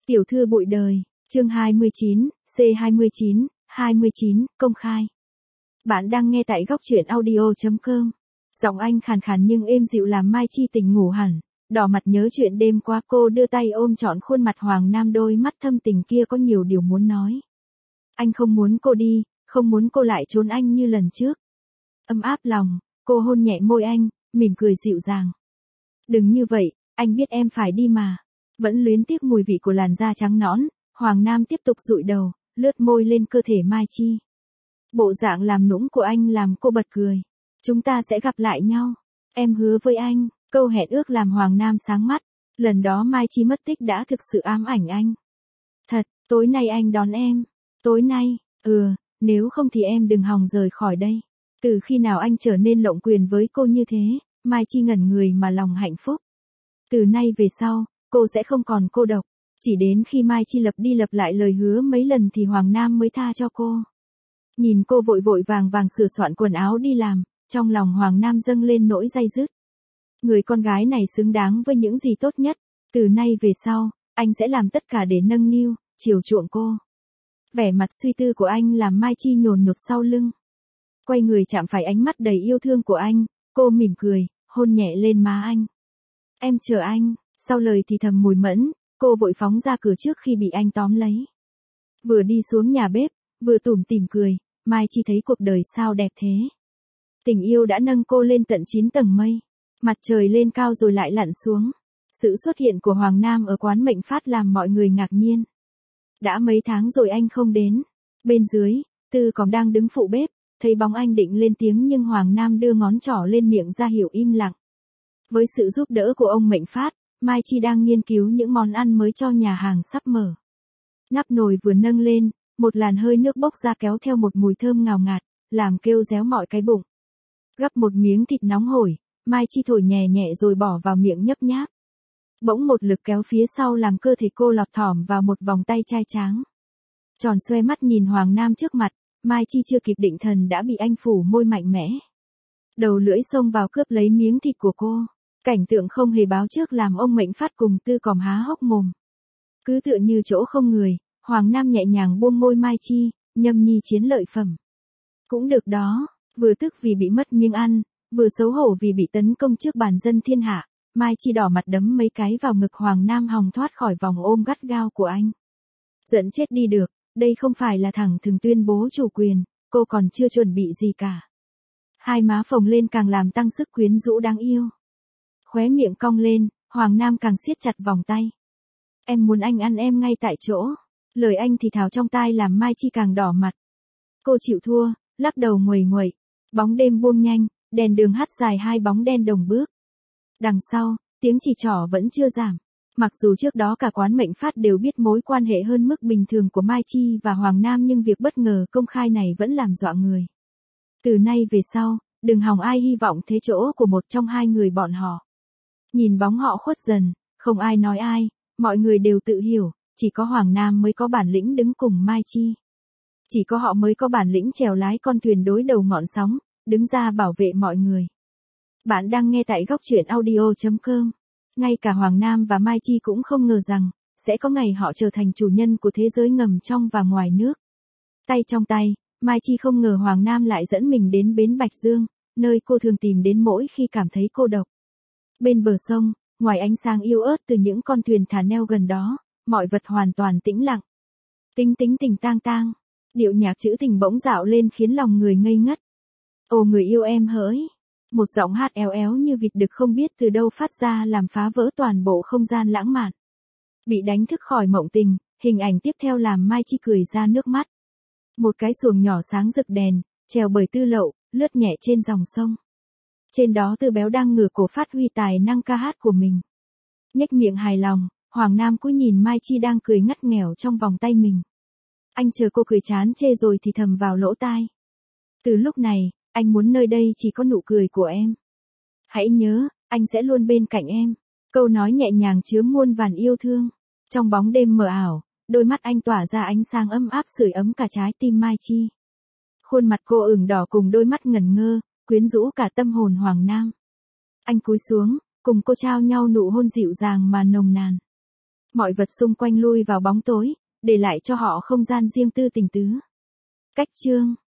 Tiểu thư bụi đời, chương 29, C29, 29, công khai. Bạn đang nghe tại góc truyện audio.com. Giọng anh khàn khàn nhưng êm dịu làm Mai Chi tỉnh ngủ hẳn, đỏ mặt nhớ chuyện đêm qua. Cô đưa tay ôm trọn khuôn mặt Hoàng Nam, đôi mắt thâm tình kia có nhiều điều muốn nói. Anh không muốn cô đi, không muốn cô lại trốn anh như lần trước. Ấm áp lòng, cô hôn nhẹ môi anh, mỉm cười dịu dàng. Đừng như vậy, anh biết em phải đi mà. Vẫn luyến tiếc mùi vị của làn da trắng nõn, Hoàng Nam tiếp tục dụi đầu, lướt môi lên cơ thể Mai Chi. Bộ dạng làm nũng của anh làm cô bật cười. Chúng ta sẽ gặp lại nhau. Em hứa với anh. Câu hẹn ước làm Hoàng Nam sáng mắt. Lần đó Mai Chi mất tích đã thực sự ám ảnh anh. Thật, tối nay anh đón em. Tối nay, nếu không thì em đừng hòng rời khỏi đây. Từ khi nào anh trở nên lộng quyền với cô như thế? Mai Chi ngẩn người mà lòng hạnh phúc. Từ nay về sau, cô sẽ không còn cô độc. Chỉ đến khi Mai Chi lặp đi lặp lại lời hứa mấy lần thì Hoàng Nam mới tha cho cô. Nhìn cô vội vội vàng vàng sửa soạn quần áo đi làm, trong lòng Hoàng Nam dâng lên nỗi day dứt. Người con gái này xứng đáng với những gì tốt nhất. Từ nay về sau, anh sẽ làm tất cả để nâng niu, chiều chuộng cô. Vẻ mặt suy tư của anh làm Mai Chi nhồn nhột sau lưng. Quay người chạm phải ánh mắt đầy yêu thương của anh, cô mỉm cười, hôn nhẹ lên má anh. Em chờ anh. Sau lời thì thầm mùi mẫn, cô vội phóng ra cửa trước khi bị anh tóm lấy. Vừa đi xuống nhà bếp, vừa tủm tỉm cười, Mai Chi thấy cuộc đời sao đẹp thế. Tình yêu đã nâng cô lên tận 9 tầng mây. Mặt trời lên cao rồi lại lặn xuống. Sự xuất hiện của Hoàng Nam ở quán Mệnh Phát làm mọi người ngạc nhiên. Đã mấy tháng rồi anh không đến. Bên dưới, Tư còn đang đứng phụ bếp, thấy bóng anh định lên tiếng nhưng Hoàng Nam đưa ngón trỏ lên miệng ra hiệu im lặng. Với sự giúp đỡ của ông Mệnh Phát, Mai Chi đang nghiên cứu những món ăn mới cho nhà hàng sắp mở. Nắp nồi vừa nâng lên, một làn hơi nước bốc ra kéo theo một mùi thơm ngào ngạt, làm kêu réo mọi cái bụng. Gắp một miếng thịt nóng hổi, Mai Chi thổi nhẹ nhẹ rồi bỏ vào miệng nhấp nháp. Bỗng một lực kéo phía sau làm cơ thể cô lọt thỏm vào một vòng tay trai tráng. Tròn xoe mắt nhìn Hoàng Nam trước mặt, Mai Chi chưa kịp định thần đã bị anh phủ môi mạnh mẽ. Đầu lưỡi xông vào cướp lấy miếng thịt của cô. Cảnh tượng không hề báo trước làm ông Mệnh Phát cùng Tư Còm há hốc mồm. Cứ tựa như chỗ không người, Hoàng Nam nhẹ nhàng buông môi Mai Chi, nhâm nhi chiến lợi phẩm. Cũng được đó, vừa tức vì bị mất miếng ăn, vừa xấu hổ vì bị tấn công trước bàn dân thiên hạ, Mai Chi đỏ mặt đấm mấy cái vào ngực Hoàng Nam hòng thoát khỏi vòng ôm gắt gao của anh. Giận chết đi được, đây không phải là thẳng thừng tuyên bố chủ quyền, cô còn chưa chuẩn bị gì cả. Hai má phồng lên càng làm tăng sức quyến rũ đáng yêu. Khóe miệng cong lên, Hoàng Nam càng siết chặt vòng tay. Em muốn anh ăn em ngay tại chỗ. Lời anh thì thào trong tai làm Mai Chi càng đỏ mặt. Cô chịu thua, lắc đầu nguầy nguậy. Bóng đêm buông nhanh, đèn đường hắt dài hai bóng đen đồng bước. Đằng sau, tiếng chỉ trỏ vẫn chưa giảm. Mặc dù trước đó cả quán Mệnh Phát đều biết mối quan hệ hơn mức bình thường của Mai Chi và Hoàng Nam nhưng việc bất ngờ công khai này vẫn làm dọa người. Từ nay về sau, đừng hòng ai hy vọng thế chỗ của một trong hai người bọn họ. Nhìn bóng họ khuất dần, không ai nói ai, mọi người đều tự hiểu, chỉ có Hoàng Nam mới có bản lĩnh đứng cùng Mai Chi. Chỉ có họ mới có bản lĩnh chèo lái con thuyền đối đầu ngọn sóng, đứng ra bảo vệ mọi người. Bạn đang nghe tại góc truyện audio.com. Ngay cả Hoàng Nam và Mai Chi cũng không ngờ rằng, sẽ có ngày họ trở thành chủ nhân của thế giới ngầm trong và ngoài nước. Tay trong tay, Mai Chi không ngờ Hoàng Nam lại dẫn mình đến bến Bạch Dương, nơi cô thường tìm đến mỗi khi cảm thấy cô độc. Bên bờ sông, ngoài ánh sáng yếu ớt từ những con thuyền thả neo gần đó, mọi vật hoàn toàn tĩnh lặng. Tính tính tình tang tang, điệu nhạc trữ tình bỗng dạo lên khiến lòng người ngây ngất. Ồ người yêu em hỡi, một giọng hát éo éo như vịt đực không biết từ đâu phát ra làm phá vỡ toàn bộ không gian lãng mạn. Bị đánh thức khỏi mộng tình, hình ảnh tiếp theo làm Mai Chi cười ra nước mắt. Một cái xuồng nhỏ sáng rực đèn, chèo bởi Tư Lậu, lướt nhẹ trên dòng sông. Trên đó Tư Béo đang ngửa cổ phát huy tài năng ca hát của mình. Nhếch miệng hài lòng, Hoàng Nam cúi nhìn Mai Chi đang cười ngắt nghèo trong vòng tay mình. Anh chờ cô cười chán chê rồi thì thầm vào lỗ tai. Từ lúc này, anh muốn nơi đây chỉ có nụ cười của em. Hãy nhớ, anh sẽ luôn bên cạnh em. Câu nói nhẹ nhàng chứa muôn vàn yêu thương. Trong bóng đêm mờ ảo, đôi mắt anh tỏa ra ánh sáng ấm áp sưởi ấm cả trái tim Mai Chi. Khuôn mặt cô ửng đỏ cùng đôi mắt ngẩn ngơ, quyến rũ cả tâm hồn Hoàng Nam. Anh cúi xuống, cùng cô trao nhau nụ hôn dịu dàng mà nồng nàn. Mọi vật xung quanh lui vào bóng tối, để lại cho họ không gian riêng tư tình tứ. Cách chương